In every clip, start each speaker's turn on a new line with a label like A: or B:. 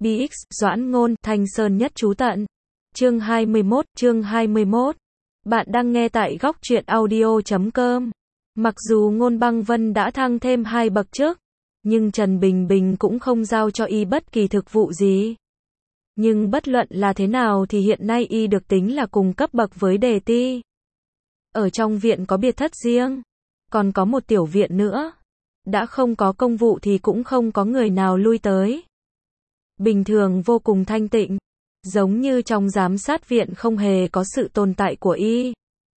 A: BX, Doãn Ngôn, Thanh Sơn nhất trú tận. Chương 21. Bạn đang nghe tại góc truyện audio.com. Mặc dù Ngôn Băng Vân đã thăng thêm 2 bậc trước, nhưng Trần Bình Bình cũng không giao cho y bất kỳ thực vụ gì. Nhưng bất luận là thế nào thì hiện nay y được tính là cùng cấp bậc với Đề Ti. Ở trong viện có biệt thất riêng, còn có một tiểu viện nữa. Đã không có công vụ thì cũng không có người nào lui tới. Bình thường vô cùng thanh tịnh, giống như trong giám sát viện không hề có sự tồn tại của y.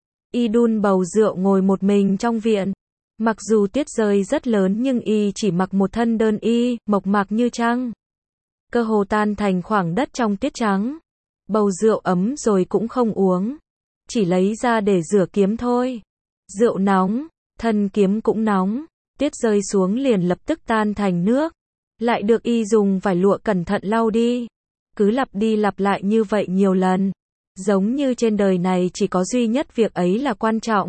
A: Y đun bầu rượu ngồi một mình trong viện. Mặc dù tuyết rơi rất lớn nhưng y chỉ mặc một thân đơn y, mộc mạc như trăng. Cơ hồ tan thành khoảng đất trong tuyết trắng. Bầu rượu ấm rồi cũng không uống, chỉ lấy ra để rửa kiếm thôi. Rượu nóng, thân kiếm cũng nóng, tuyết rơi xuống liền lập tức tan thành nước, lại được y dùng vải lụa cẩn thận lau đi. Cứ lặp đi lặp lại như vậy nhiều lần, giống như trên đời này chỉ có duy nhất việc ấy là quan trọng.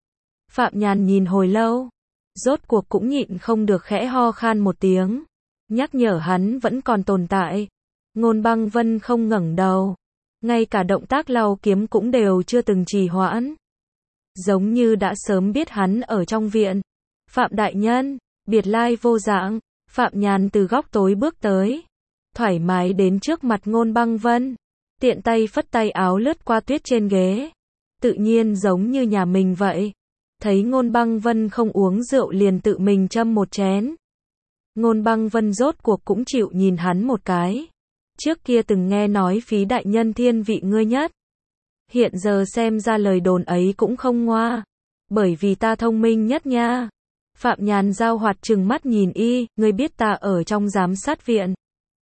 A: Phạm Nhàn nhìn hồi lâu, rốt cuộc cũng nhịn không được khẽ ho khan một tiếng, nhắc nhở hắn vẫn còn tồn tại. Ngôn Băng Vân không ngẩng đầu, ngay cả động tác lau kiếm cũng đều chưa từng trì hoãn, giống như đã sớm biết hắn ở trong viện. Phạm đại nhân, biệt lai vô dạng. Phạm Nhàn từ góc tối bước tới, thoải mái đến trước mặt Ngôn Băng Vân, tiện tay phất tay áo lướt qua tuyết trên ghế, tự nhiên giống như nhà mình vậy. Thấy Ngôn Băng Vân không uống rượu liền tự mình châm một chén. Ngôn Băng Vân rốt cuộc cũng chịu nhìn hắn một cái. Trước kia từng nghe nói Phí đại nhân thiên vị ngươi nhất, hiện giờ xem ra lời đồn ấy cũng không ngoa, bởi vì ta thông minh nhất nha. Phạm Nhàn giao hoạt trừng mắt nhìn y, ngươi biết ta ở trong giám sát viện.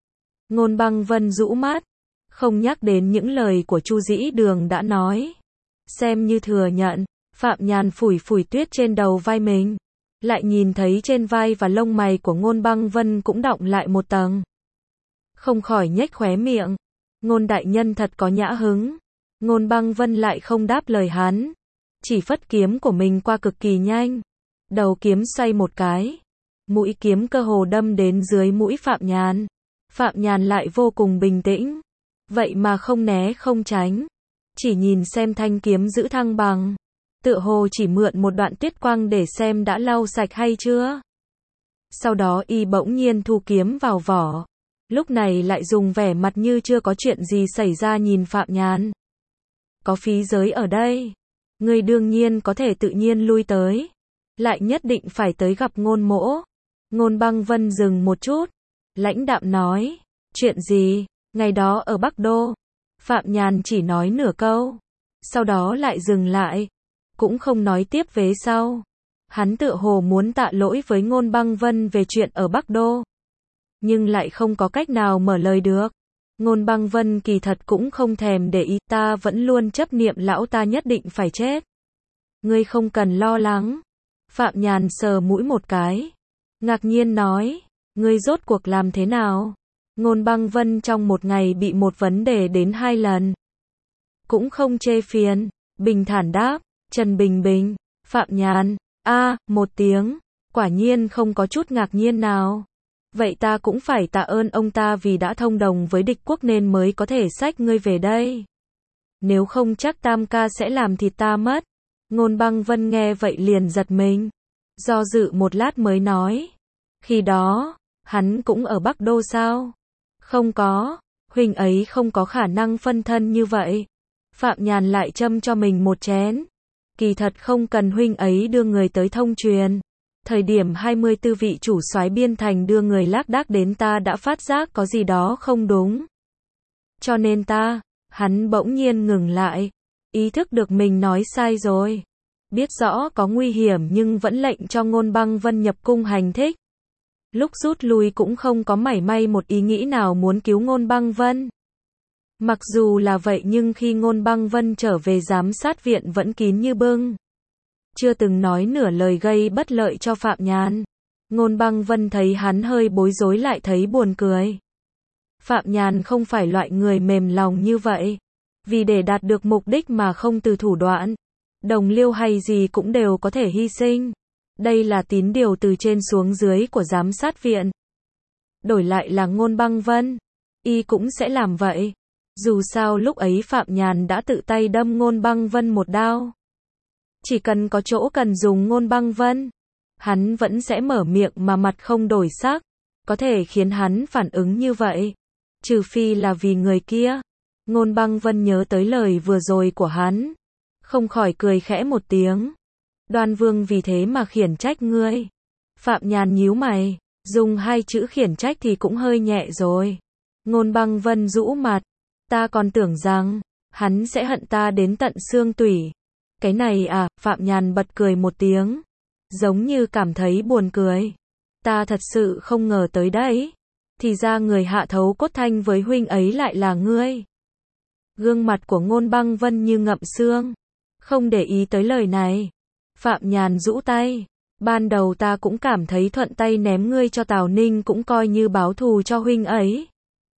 A: Ngôn Băng Vân rũ mắt, không nhắc đến những lời của Chu Dĩ Đường đã nói, xem như thừa nhận. Phạm Nhàn phủi phủi tuyết trên đầu vai mình, lại nhìn thấy trên vai và lông mày của Ngôn Băng Vân cũng đọng lại một tầng, không khỏi nhếch khóe miệng. Ngôn đại nhân thật có nhã hứng. Ngôn Băng Vân lại không đáp lời hắn, chỉ phất kiếm của mình qua cực kỳ nhanh. Đầu kiếm xoay một cái, mũi kiếm cơ hồ đâm đến dưới mũi Phạm Nhàn. Phạm Nhàn lại vô cùng bình tĩnh, vậy mà không né không tránh, chỉ nhìn xem thanh kiếm giữ thăng bằng, tựa hồ chỉ mượn một đoạn tuyết quang để xem đã lau sạch hay chưa. Sau đó y bỗng nhiên thu kiếm vào vỏ, lúc này lại dùng vẻ mặt như chưa có chuyện gì xảy ra nhìn Phạm Nhàn. Có Phí giới ở đây, ngươi đương nhiên có thể tự nhiên lui tới, lại nhất định phải tới gặp Ngôn mỗ. Ngôn Băng Vân dừng một chút, lãnh đạm nói, chuyện gì? Ngày đó ở Bắc Đô. Phạm Nhàn chỉ nói nửa câu, sau đó lại dừng lại, cũng không nói tiếp vế sau. Hắn tựa hồ muốn tạ lỗi với Ngôn Băng Vân về chuyện ở Bắc Đô, nhưng lại không có cách nào mở lời được. Ngôn Băng Vân kỳ thật cũng không thèm để ý, ta vẫn luôn chấp niệm lão ta nhất định phải chết. Ngươi không cần lo lắng. Phạm Nhàn sờ mũi một cái, ngạc nhiên nói, ngươi rốt cuộc làm thế nào? Ngôn Băng Vân trong một ngày bị một vấn đề đến 2 lần, cũng không chê phiền, bình thản đáp, Trần Bình Bình. Phạm Nhàn, một tiếng, quả nhiên không có chút ngạc nhiên nào. Vậy ta cũng phải tạ ơn ông ta vì đã thông đồng với địch quốc nên mới có thể xách ngươi về đây. Nếu không chắc Tam ca sẽ làm thịt ta mất. Ngôn Băng Vân nghe vậy liền giật mình, do dự một lát mới nói, khi đó, hắn cũng ở Bắc Đô sao? Không có, huynh ấy không có khả năng phân thân như vậy. Phạm Nhàn lại châm cho mình một chén, kỳ thật không cần huynh ấy đưa người tới thông truyền. Thời điểm 24 vị chủ soái biên thành đưa người lác đác đến ta đã phát giác có gì đó không đúng. Cho nên hắn bỗng nhiên ngừng lại, ý thức được mình nói sai rồi. Biết rõ có nguy hiểm nhưng vẫn lệnh cho Ngôn Băng Vân nhập cung hành thích. Lúc rút lui cũng không có mảy may một ý nghĩ nào muốn cứu Ngôn Băng Vân. Mặc dù là vậy nhưng khi Ngôn Băng Vân trở về giám sát viện vẫn kín như bưng, chưa từng nói nửa lời gây bất lợi cho Phạm Nhàn. Ngôn Băng Vân thấy hắn hơi bối rối lại thấy buồn cười. Phạm Nhàn không phải loại người mềm lòng như vậy, vì để đạt được mục đích mà không từ thủ đoạn, đồng liêu hay gì cũng đều có thể hy sinh. Đây là tín điều từ trên xuống dưới của giám sát viện. Đổi lại là Ngôn Băng Vân, y cũng sẽ làm vậy. Dù sao lúc ấy Phạm Nhàn đã tự tay đâm Ngôn Băng Vân một đao. Chỉ cần có chỗ cần dùng Ngôn Băng Vân, hắn vẫn sẽ mở miệng mà mặt không đổi sắc. Có thể khiến hắn phản ứng như vậy, trừ phi là vì người kia. Ngôn Băng Vân nhớ tới lời vừa rồi của hắn, không khỏi cười khẽ một tiếng. Đoan Vương vì thế mà khiển trách ngươi. Phạm Nhàn nhíu mày, dùng hai chữ khiển trách thì cũng hơi nhẹ rồi. Ngôn Băng Vân rũ mặt, ta còn tưởng rằng hắn sẽ hận ta đến tận xương tủy. Cái này à, Phạm Nhàn bật cười một tiếng, giống như cảm thấy buồn cười. Ta thật sự không ngờ tới đấy. Thì ra người hạ thấu cốt thanh với huynh ấy lại là ngươi. Gương mặt của Ngôn Băng Vân như ngậm xương, không để ý tới lời này. Phạm Nhàn rũ tay, ban đầu ta cũng cảm thấy thuận tay ném ngươi cho Tào Ninh cũng coi như báo thù cho huynh ấy.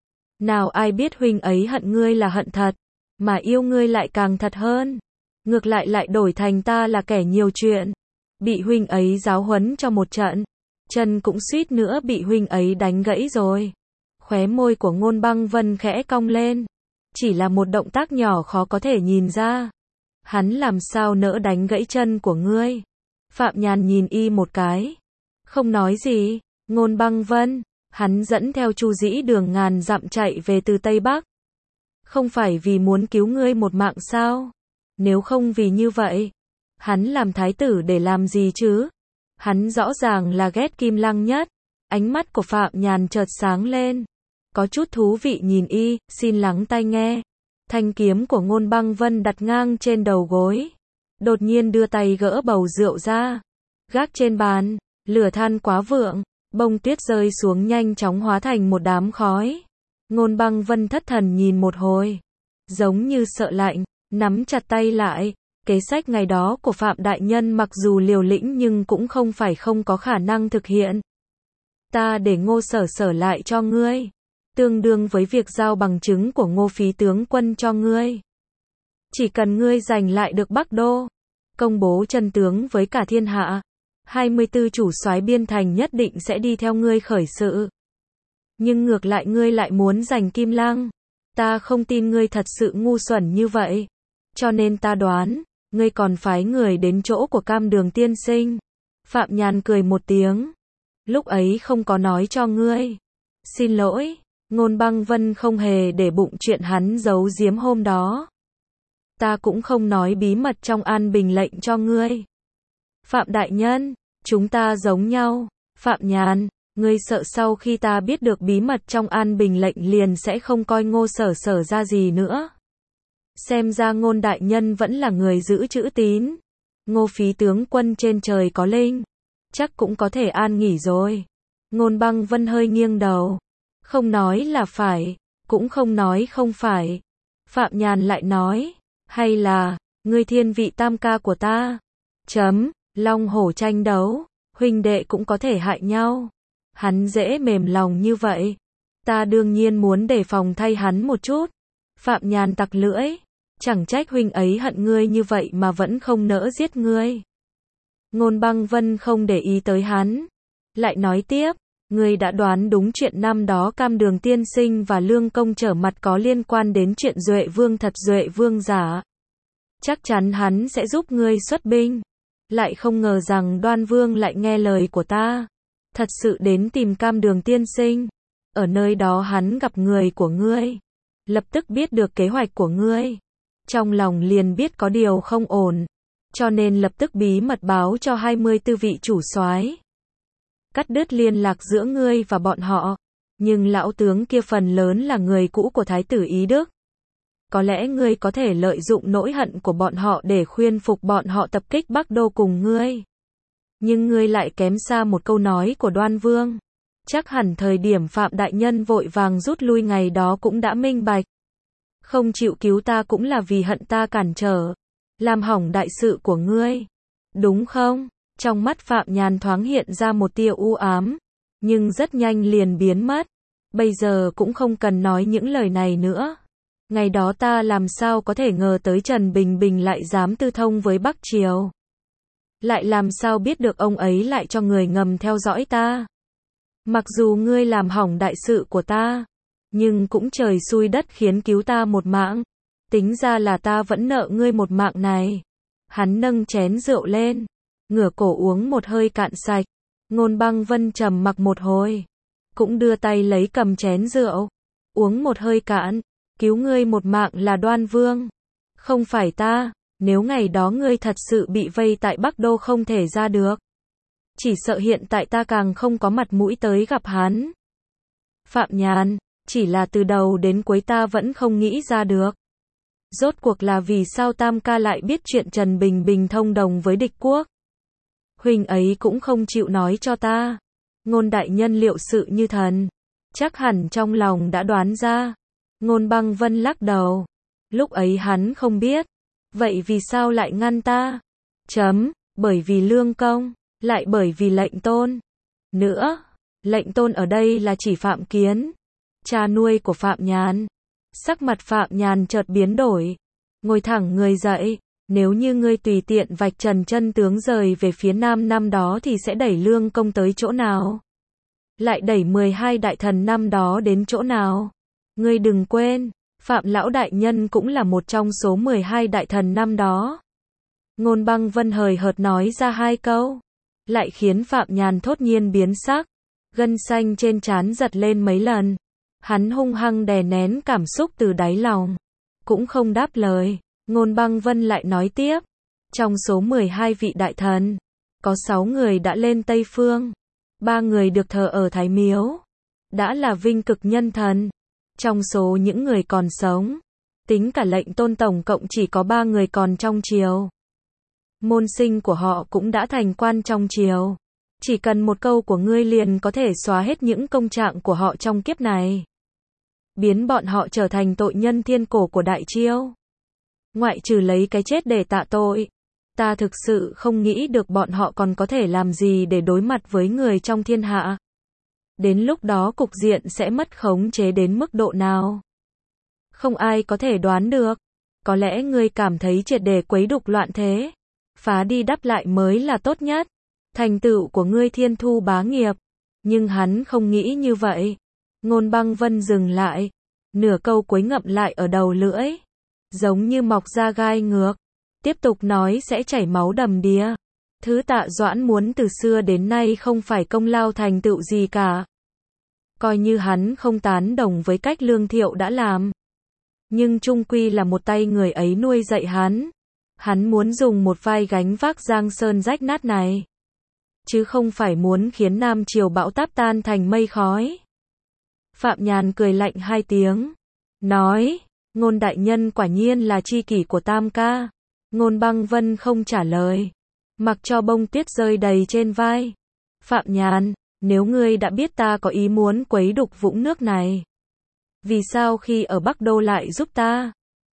A: Nào ai biết huynh ấy hận ngươi là hận thật, mà yêu ngươi lại càng thật hơn. Ngược lại đổi thành ta là kẻ nhiều chuyện, bị huynh ấy giáo huấn cho một trận, chân cũng suýt nữa bị huynh ấy đánh gãy rồi. Khóe môi của Ngôn Băng Vân khẽ cong lên, chỉ là một động tác nhỏ khó có thể nhìn ra. Hắn làm sao nỡ đánh gãy chân của ngươi? Phạm Nhàn nhìn y một cái, không nói gì. Ngôn Băng Vân, hắn dẫn theo Chu Dĩ Đường ngàn dặm chạy về từ Tây Bắc. Không phải vì muốn cứu ngươi một mạng sao? Nếu không vì như vậy, hắn làm thái tử để làm gì chứ? Hắn rõ ràng là ghét Kim Lăng nhất. Ánh mắt của Phạm Nhàn chợt sáng lên, có chút thú vị nhìn y. Xin lắng tai nghe. Thanh kiếm của Ngôn Băng Vân đặt ngang trên đầu gối, đột nhiên đưa tay gỡ bầu rượu ra, gác trên bàn. Lửa than quá vượng, bông tuyết rơi xuống nhanh chóng hóa thành một đám khói. Ngôn Băng Vân thất thần nhìn một hồi, giống như sợ lạnh, nắm chặt tay lại. Kế sách ngày đó của Phạm đại nhân mặc dù liều lĩnh nhưng cũng không phải không có khả năng thực hiện. Ta để Ngô Sở Sở lại cho ngươi, tương đương với việc giao bằng chứng của Ngô Phí tướng quân cho ngươi. Chỉ cần ngươi giành lại được Bắc Đô, công bố chân tướng với cả thiên hạ, 24 chủ soái biên thành nhất định sẽ đi theo ngươi khởi sự. Nhưng ngược lại ngươi lại muốn giành Kim Lăng. Ta không tin ngươi thật sự ngu xuẩn như vậy. Cho nên ta đoán, ngươi còn phái người đến chỗ của Cam Đường tiên sinh. Phạm Nhàn cười một tiếng. Lúc ấy không có nói cho ngươi. Xin lỗi. Ngôn Băng Vân không hề để bụng chuyện hắn giấu giếm hôm đó. Ta cũng không nói bí mật trong An Bình lệnh cho ngươi. Phạm đại nhân, chúng ta giống nhau. Phạm Nhàn, ngươi sợ sau khi ta biết được bí mật trong An Bình lệnh liền sẽ không coi Ngô Sở Sở ra gì nữa. Xem ra Ngôn đại nhân vẫn là người giữ chữ tín. Ngô Phí tướng quân trên trời có linh, chắc cũng có thể an nghỉ rồi. Ngôn Băng Vân hơi nghiêng đầu, không nói là phải, cũng không nói không phải. Phạm Nhàn lại nói, hay là, ngươi thiên vị tam ca của ta. Long hổ tranh đấu, huynh đệ cũng có thể hại nhau. Hắn dễ mềm lòng như vậy. Ta đương nhiên muốn đề phòng thay hắn một chút. Phạm Nhàn tặc lưỡi, chẳng trách huynh ấy hận ngươi như vậy mà vẫn không nỡ giết ngươi. Ngôn Băng Vân không để ý tới hắn, lại nói tiếp, ngươi đã đoán đúng chuyện năm đó Cam Đường tiên sinh và Lương công trở mặt có liên quan đến chuyện Duệ Vương thật Duệ Vương giả. Chắc chắn hắn sẽ giúp ngươi xuất binh. Lại không ngờ rằng Đoan Vương lại nghe lời của ta, thật sự đến tìm Cam Đường tiên sinh. Ở nơi đó hắn gặp người của ngươi, lập tức biết được kế hoạch của ngươi, trong lòng liền biết có điều không ổn, cho nên lập tức bí mật báo cho 24 vị chủ soái, cắt đứt liên lạc giữa ngươi và bọn họ. Nhưng lão tướng kia phần lớn là người cũ của Thái tử Ý Đức. Có lẽ ngươi có thể lợi dụng nỗi hận của bọn họ để khuyên phục bọn họ tập kích Bắc Đô cùng ngươi. Nhưng ngươi lại kém xa một câu nói của Đoan Vương. Chắc hẳn thời điểm Phạm đại nhân vội vàng rút lui ngày đó cũng đã minh bạch. Không chịu cứu ta cũng là vì hận ta cản trở, làm hỏng đại sự của ngươi. Đúng không? Trong mắt Phạm Nhàn thoáng hiện ra một tia u ám, nhưng rất nhanh liền biến mất. Bây giờ cũng không cần nói những lời này nữa. Ngày đó ta làm sao có thể ngờ tới Trần Bình Bình lại dám tư thông với Bắc Triều. Lại làm sao biết được ông ấy lại cho người ngầm theo dõi ta. Mặc dù ngươi làm hỏng đại sự của ta, Nhưng cũng trời xui đất khiến cứu ta một mạng. Tính ra là ta vẫn nợ ngươi một mạng này. Hắn nâng chén rượu lên, ngửa cổ uống một hơi cạn sạch. Ngôn Băng Vân trầm mặc một hồi, cũng đưa tay lấy cầm chén rượu, uống một hơi cạn. Cứu ngươi một mạng là Đoan Vương, không phải ta. Nếu ngày đó ngươi thật sự bị vây tại Bắc Đô không thể ra được, chỉ sợ hiện tại ta càng không có mặt mũi tới gặp hắn. Phạm Nhàn, chỉ là từ đầu đến cuối ta vẫn không nghĩ ra được. Rốt cuộc là vì sao Tam ca lại biết chuyện Trần Bình Bình thông đồng với địch quốc? Huynh ấy cũng không chịu nói cho ta. Ngôn đại nhân liệu sự như thần, chắc hẳn trong lòng đã đoán ra. Ngôn Băng Vân lắc đầu. Lúc ấy hắn không biết. Vậy vì sao lại ngăn ta? Bởi vì lương công, lại bởi vì lệnh tôn. Nữa, lệnh tôn ở đây là chỉ Phạm Kiến, cha nuôi của Phạm Nhàn. Sắc mặt Phạm Nhàn chợt biến đổi, ngồi thẳng người dậy. Nếu như ngươi tùy tiện vạch trần chân tướng rời về phía nam năm đó thì sẽ đẩy lương công tới chỗ nào? Lại đẩy 12 đại thần năm đó đến chỗ nào? Ngươi đừng quên, Phạm lão đại nhân cũng là một trong số 12 đại thần năm đó. Ngôn Băng Vân hời hợt nói ra hai câu, lại khiến Phạm Nhàn thốt nhiên biến sắc, gân xanh trên trán giật lên mấy lần. Hắn hung hăng đè nén cảm xúc từ đáy lòng, cũng không đáp lời. Ngôn Băng Vân lại nói tiếp, trong số 12 vị đại thần, có 6 người đã lên Tây Phương, 3 người được thờ ở Thái Miếu, đã là vinh cực nhân thần. Trong số những người còn sống, tính cả lệnh tôn tổng cộng chỉ có 3 người còn trong triều. Môn sinh của họ cũng đã thành quan trong triều. Chỉ cần một câu của ngươi liền có thể xóa hết những công trạng của họ trong kiếp này, biến bọn họ trở thành tội nhân thiên cổ của Đại Chiêu. Ngoại trừ lấy cái chết để tạ tội, ta thực sự không nghĩ được bọn họ còn có thể làm gì để đối mặt với người trong thiên hạ. Đến lúc đó cục diện sẽ mất khống chế đến mức độ nào, không ai có thể đoán được. Có lẽ ngươi cảm thấy triệt để quấy đục loạn thế, phá đi đắp lại mới là tốt nhất, thành tựu của ngươi thiên thu bá nghiệp. Nhưng hắn không nghĩ như vậy. Ngôn Băng Vân dừng lại, nửa câu cuối ngậm lại ở đầu lưỡi, giống như mọc ra gai ngược. Tiếp tục nói sẽ chảy máu đầm đìa. Thứ Tạ Doãn muốn từ xưa đến nay không phải công lao thành tựu gì cả. Coi như hắn không tán đồng với cách Lương Thiệu đã làm, nhưng chung quy là một tay người ấy nuôi dạy hắn. Hắn muốn dùng một vai gánh vác Giang Sơn rách nát này, chứ không phải muốn khiến Nam Triều bão táp tan thành mây khói. Phạm Nhàn cười lạnh hai tiếng, nói, Ngôn đại nhân quả nhiên là tri kỷ của Tam ca. Ngôn Băng Vân không trả lời, mặc cho bông tuyết rơi đầy trên vai. Phạm Nhàn, nếu ngươi đã biết ta có ý muốn quấy đục vũng nước này, vì sao khi ở Bắc Đô lại giúp ta?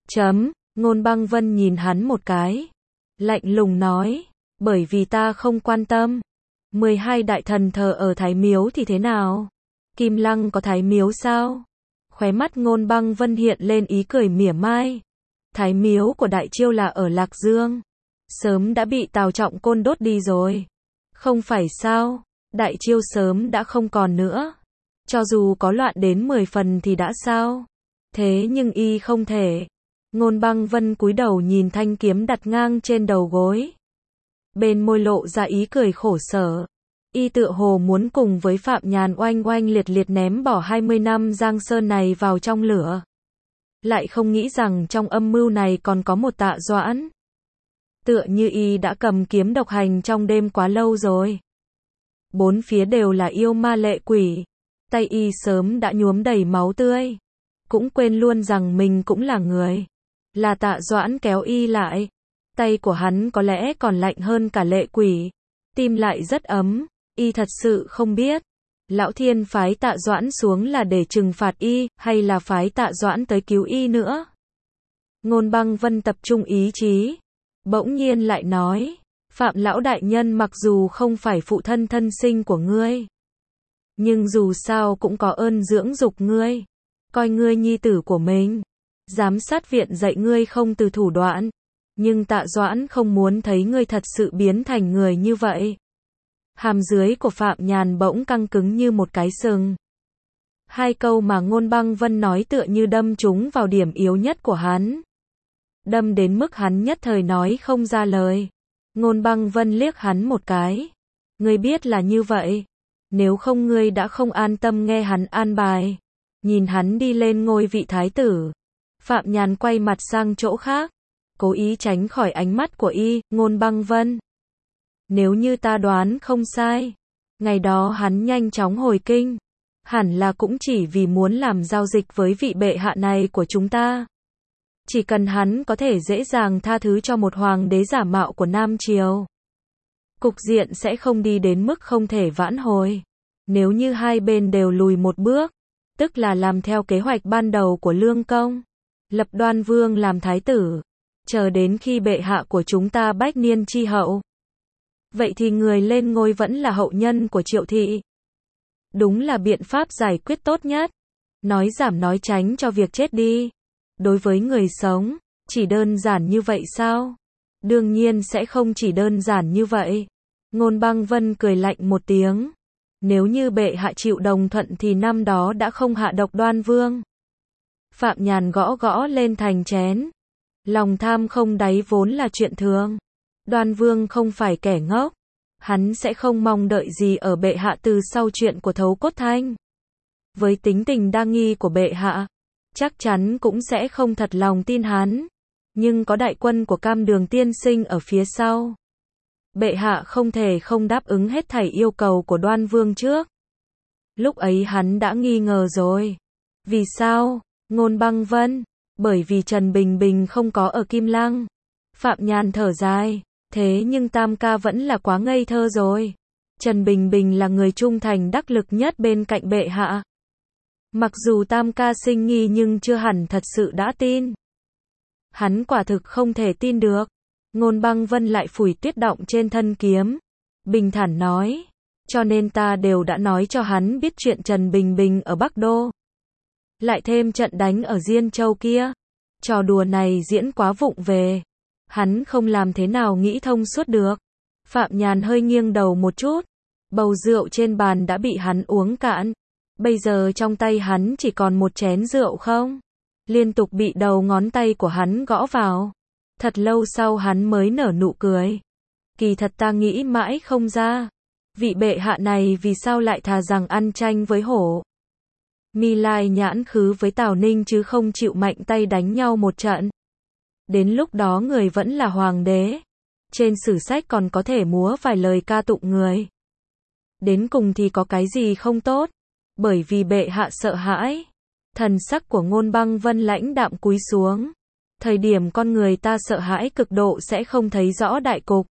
A: Ngôn Băng Vân nhìn hắn một cái, lạnh lùng nói, bởi vì ta không quan tâm. 12 đại thần thờ ở Thái Miếu thì thế nào? Kim Lăng có Thái Miếu sao? Khóe mắt Ngôn Băng Vân hiện lên ý cười mỉa mai. Thái Miếu của Đại Chiêu là ở Lạc Dương, sớm đã bị Tào Trọng Côn đốt đi rồi. Không phải sao? Đại Chiêu sớm đã không còn nữa. Cho dù có loạn đến 10 phần thì đã sao? Thế nhưng y không thể. Ngôn Băng Vân cúi đầu nhìn thanh kiếm đặt ngang trên đầu gối, bên môi lộ ra ý cười khổ sở. Y tựa hồ muốn cùng với Phạm Nhàn oanh oanh liệt liệt ném bỏ 20 năm Giang Sơn này vào trong lửa. Lại không nghĩ rằng trong âm mưu này còn có một Tạ Doãn. Tựa như y đã cầm kiếm độc hành trong đêm quá lâu rồi. Bốn phía đều là yêu ma lệ quỷ. Tay y sớm đã nhuốm đầy máu tươi. Cũng quên luôn rằng mình cũng là người. Là Tạ Doãn kéo y lại. Tay của hắn có lẽ còn lạnh hơn cả lệ quỷ. Tim lại rất ấm. Y thật sự không biết, Lão Thiên phái Tạ Doãn xuống là để trừng phạt y, hay là phái Tạ Doãn tới cứu y nữa. Ngôn Băng Vân tập trung ý chí, bỗng nhiên lại nói, Phạm lão đại nhân mặc dù không phải phụ thân thân sinh của ngươi, nhưng dù sao cũng có ơn dưỡng dục ngươi, coi ngươi nhi tử của mình. Giám sát viện dạy ngươi không từ thủ đoạn, nhưng Tạ Doãn không muốn thấy ngươi thật sự biến thành người như vậy. Hàm dưới của Phạm Nhàn bỗng căng cứng như một cái sừng. Hai câu mà Ngôn Băng Vân nói tựa như đâm trúng vào điểm yếu nhất của hắn. Đâm đến mức hắn nhất thời nói không ra lời. Ngôn Băng Vân liếc hắn một cái. Ngươi biết là như vậy. Nếu không ngươi đã không an tâm nghe hắn an bài. Nhìn hắn đi lên ngôi vị thái tử. Phạm Nhàn quay mặt sang chỗ khác. Cố ý tránh khỏi ánh mắt của Ngôn Băng Vân. Nếu như ta đoán không sai. Ngày đó hắn nhanh chóng hồi kinh. Hẳn là cũng chỉ vì muốn làm giao dịch với vị bệ hạ này của chúng ta. Chỉ cần hắn có thể dễ dàng tha thứ cho một hoàng đế giả mạo của Nam Triều. Cục diện sẽ không đi đến mức không thể vãn hồi. Nếu như hai bên đều lùi một bước, tức là làm theo kế hoạch ban đầu của Lương Công, lập Đoan Vương làm thái tử, chờ đến khi bệ hạ của chúng ta bách niên chi hậu. Vậy thì người lên ngôi vẫn là hậu nhân của Triệu Thị. Đúng là biện pháp giải quyết tốt nhất. Nói giảm nói tránh cho việc chết đi. Đối với người sống, chỉ đơn giản như vậy sao? Đương nhiên sẽ không chỉ đơn giản như vậy. Ngôn Băng Vân cười lạnh một tiếng. Nếu như bệ hạ chịu đồng thuận thì năm đó đã không hạ độc Đoan Vương. Phạm Nhàn gõ gõ lên thành chén. Lòng tham không đáy vốn là chuyện thường. Đoan Vương không phải kẻ ngốc. Hắn sẽ không mong đợi gì ở bệ hạ từ sau chuyện của Thấu Cốt Thanh. Với tính tình đa nghi của bệ hạ, chắc chắn cũng sẽ không thật lòng tin hắn. Nhưng có đại quân của Cam Đường tiên sinh ở phía sau. Bệ hạ không thể không đáp ứng hết thảy yêu cầu của Đoan Vương trước. Lúc ấy hắn đã nghi ngờ rồi. Vì sao? Ngôn Băng Vân. Bởi vì Trần Bình Bình không có ở Kim Lăng. Phạm Nhàn thở dài. Thế nhưng Tam ca vẫn là quá ngây thơ rồi. Trần Bình Bình là người trung thành đắc lực nhất bên cạnh bệ hạ. Mặc dù Tam ca sinh nghi nhưng chưa hẳn thật sự đã tin. Hắn quả thực không thể tin được. Ngôn Băng Vân lại phủi tuyết động trên thân kiếm. Bình thản nói. Cho nên ta đều đã nói cho hắn biết chuyện Trần Bình Bình ở Bắc Đô. Lại thêm trận đánh ở Diên Châu kia. Trò đùa này diễn quá vụng về. Hắn không làm thế nào nghĩ thông suốt được. Phạm Nhàn hơi nghiêng đầu một chút. Bầu rượu trên bàn đã bị hắn uống cạn. Bây giờ trong tay hắn chỉ còn một chén rượu không. Liên tục bị đầu ngón tay của hắn gõ vào. Thật lâu sau hắn mới nở nụ cười. Kỳ thật ta nghĩ mãi không ra. Vị bệ hạ này vì sao lại thà rằng ăn tranh với hổ. Mi Lai nhãn khứ với Tào Ninh chứ không chịu mạnh tay đánh nhau một trận. Đến lúc đó người vẫn là hoàng đế. Trên sử sách còn có thể múa vài lời ca tụng người. Đến cùng thì có cái gì không tốt. Bởi vì bệ hạ sợ hãi. Thần sắc của Ngôn Băng Vân lãnh đạm cúi xuống. Thời điểm con người ta sợ hãi cực độ sẽ không thấy rõ đại cục.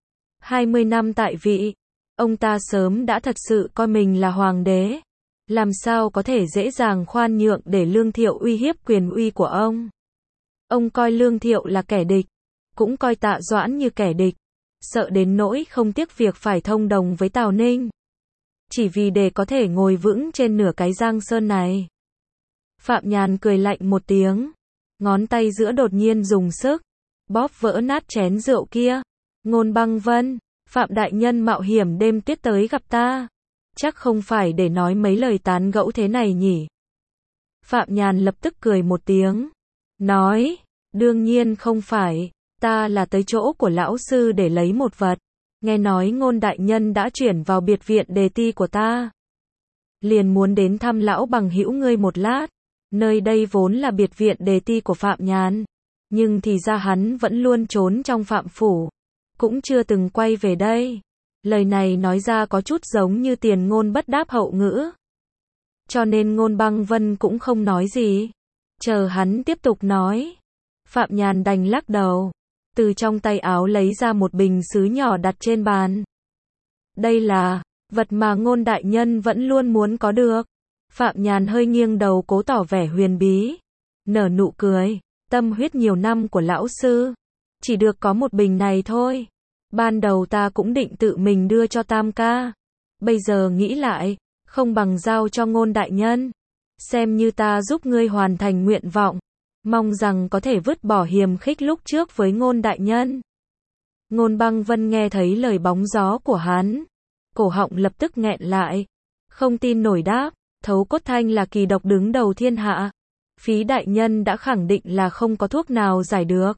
A: 20 năm tại vị. Ông ta sớm đã thật sự coi mình là hoàng đế. Làm sao có thể dễ dàng khoan nhượng để Lương Thiệu uy hiếp quyền uy của ông. Ông coi Lương Thiệu là kẻ địch. Cũng coi Tạ Doãn như kẻ địch. Sợ đến nỗi không tiếc việc phải thông đồng với Tào Ninh. Chỉ vì để có thể ngồi vững trên nửa cái Giang Sơn này. Phạm Nhàn cười lạnh một tiếng. Ngón tay giữa đột nhiên dùng sức. Bóp vỡ nát chén rượu kia. Ngôn Băng Vân. Phạm đại nhân mạo hiểm đêm tuyết tới gặp ta. Chắc không phải để nói mấy lời tán gẫu thế này nhỉ. Phạm Nhàn lập tức cười một tiếng. Nói. Đương nhiên không phải. Ta là tới chỗ của lão sư để lấy một vật. Nghe nói Ngôn đại nhân đã chuyển vào biệt viện đề ti của ta. Liền muốn đến thăm lão bằng hữu ngươi một lát. Nơi đây vốn là biệt viện đề ti của Phạm Nhàn. Nhưng thì ra hắn vẫn luôn trốn trong Phạm phủ. Cũng chưa từng quay về đây. Lời này nói ra có chút giống như Tiền Ngôn bất đáp hậu ngữ. Cho nên Ngôn Băng Vân cũng không nói gì. Chờ hắn tiếp tục nói. Phạm Nhàn đành lắc đầu. Từ trong tay áo lấy ra một bình sứ nhỏ đặt trên bàn. Đây là vật mà Ngôn đại nhân vẫn luôn muốn có được. Phạm Nhàn hơi nghiêng đầu cố tỏ vẻ huyền bí. Nở nụ cười. Tâm huyết nhiều năm của lão sư. Chỉ được có một bình này thôi. Ban đầu ta cũng định tự mình đưa cho Tam ca. Bây giờ nghĩ lại, không bằng giao cho Ngôn đại nhân. Xem như ta giúp ngươi hoàn thành nguyện vọng. Mong rằng có thể vứt bỏ hiềm khích lúc trước với Ngôn đại nhân. Ngôn Băng Vân nghe thấy lời bóng gió của hắn. Cổ họng lập tức nghẹn lại. Không tin nổi đáp. Thấu cốt thanh là kỳ độc đứng đầu thiên hạ. Phí đại nhân đã khẳng định là không có thuốc nào giải được.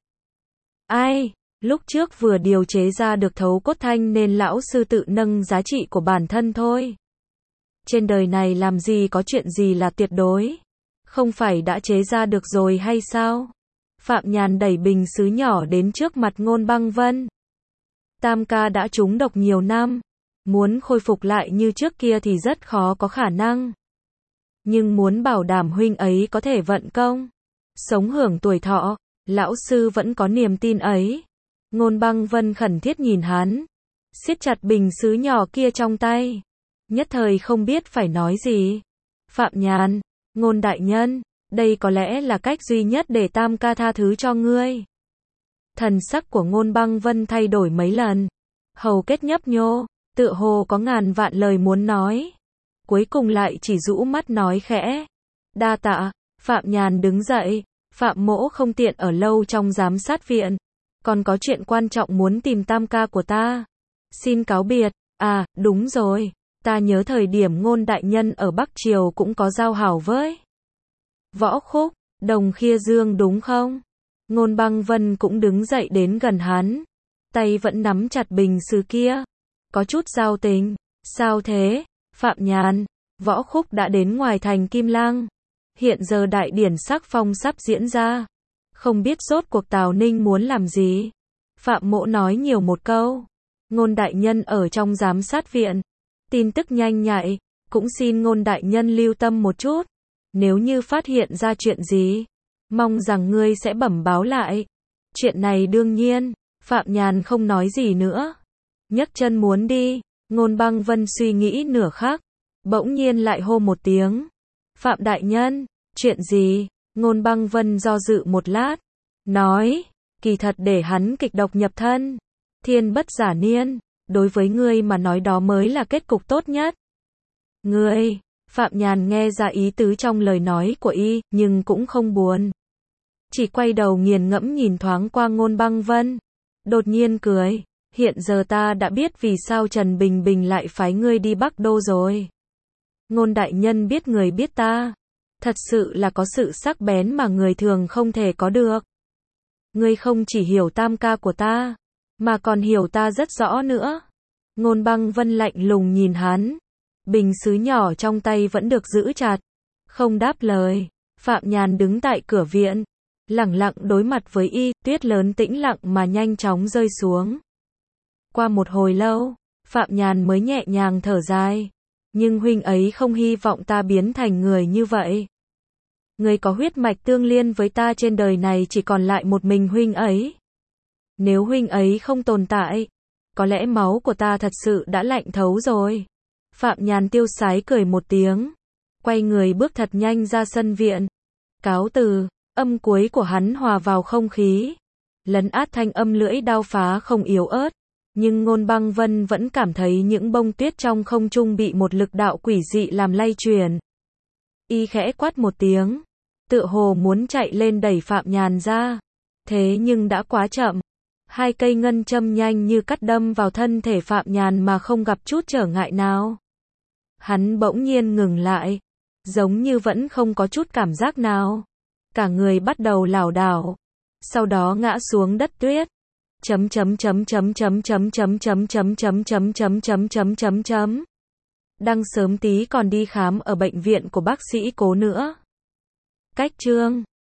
A: Ai, lúc trước vừa điều chế ra được thấu cốt thanh nên lão sư tự nâng giá trị của bản thân thôi. Trên đời này làm gì có chuyện gì là tuyệt đối. Không phải đã chế ra được rồi hay sao? Phạm Nhàn đẩy bình sứ nhỏ đến trước mặt Ngôn Băng Vân. Tam ca đã trúng độc nhiều năm. Muốn khôi phục lại như trước kia thì rất khó có khả năng. Nhưng muốn bảo đảm huynh ấy có thể vận công, sống hưởng tuổi thọ, lão sư vẫn có niềm tin ấy. Ngôn Băng Vân khẩn thiết nhìn hắn, siết chặt bình sứ nhỏ kia trong tay. Nhất thời không biết phải nói gì. Phạm Nhàn, Ngôn đại nhân, đây có lẽ là cách duy nhất để tam ca tha thứ cho ngươi. Thần sắc của Ngôn Băng Vân thay đổi mấy lần. Hầu kết nhấp nhô, tựa hồ có ngàn vạn lời muốn nói. Cuối cùng lại chỉ rũ mắt nói khẽ. Đa tạ. Phạm Nhàn đứng dậy. Phạm mỗ không tiện ở lâu trong giám sát viện. Còn có chuyện quan trọng muốn tìm tam ca của ta. Xin cáo biệt. À, đúng rồi. Ta nhớ thời điểm Ngôn đại nhân ở Bắc Triều cũng có giao hảo với Võ Khúc, Đồng Khia Dương đúng không? Ngôn Băng Vân cũng đứng dậy đến gần hắn. Tay vẫn nắm chặt bình sứ kia. Có chút giao tình. Sao thế? Phạm Nhàn, Võ Khúc đã đến ngoài thành Kim Lăng. Hiện giờ đại điển sắc phong sắp diễn ra. Không biết rốt cuộc Tào Ninh muốn làm gì. Phạm mỗ nói nhiều một câu. Ngôn đại nhân ở trong giám sát viện. Tin tức nhanh nhạy. Cũng xin Ngôn đại nhân lưu tâm một chút. Nếu như phát hiện ra chuyện gì, mong rằng ngươi sẽ bẩm báo lại. Chuyện này đương nhiên. Phạm Nhàn không nói gì nữa. Nhấc chân muốn đi. Ngôn Băng Vân suy nghĩ nửa khắc. Bỗng nhiên lại hô một tiếng. Phạm đại nhân, chuyện gì? Ngôn Băng Vân do dự một lát. Nói, kỳ thật để hắn kịch độc nhập thân. Thiên bất giả niên. Đối với ngươi mà nói đó mới là kết cục tốt nhất. Ngươi, Phạm Nhàn nghe ra ý tứ trong lời nói của y, nhưng cũng không buồn. Chỉ quay đầu nghiền ngẫm nhìn thoáng qua Ngôn Băng Vân. Đột nhiên cười. Hiện giờ ta đã biết vì sao Trần Bình Bình lại phái ngươi đi Bắc Đô rồi. Ngôn đại nhân biết người biết ta. Thật sự là có sự sắc bén mà người thường không thể có được. Ngươi không chỉ hiểu tam ca của ta, mà còn hiểu ta rất rõ nữa. Ngôn Băng Vân lạnh lùng nhìn hắn. Bình sứ nhỏ trong tay vẫn được giữ chặt. Không đáp lời. Phạm Nhàn đứng tại cửa viện. Lẳng lặng đối mặt với y. Tuyết lớn tĩnh lặng mà nhanh chóng rơi xuống. Qua một hồi lâu, Phạm Nhàn mới nhẹ nhàng thở dài. Nhưng huynh ấy không hy vọng ta biến thành người như vậy. Người có huyết mạch tương liên với ta trên đời này chỉ còn lại một mình huynh ấy. Nếu huynh ấy không tồn tại, có lẽ máu của ta thật sự đã lạnh thấu rồi. Phạm Nhàn tiêu sái cười một tiếng. Quay người bước thật nhanh ra sân viện. Cáo từ, âm cuối của hắn hòa vào không khí. Lấn át thanh âm lưỡi đao phá không yếu ớt. Nhưng Ngôn Băng Vân vẫn cảm thấy những bông tuyết trong không trung bị một lực đạo quỷ dị làm lay chuyển. Y khẽ quát một tiếng. Tựa hồ muốn chạy lên đẩy Phạm Nhàn ra. Thế nhưng đã quá chậm. Hai cây ngân châm nhanh như cắt đâm vào thân thể Phạm Nhàn mà không gặp chút trở ngại nào. Hắn bỗng nhiên ngừng lại. Giống như vẫn không có chút cảm giác nào. Cả người bắt đầu lảo đảo. Sau đó ngã xuống đất tuyết. Đang sớm tí còn đi khám ở bệnh viện của bác sĩ Cố nữa. Cách chương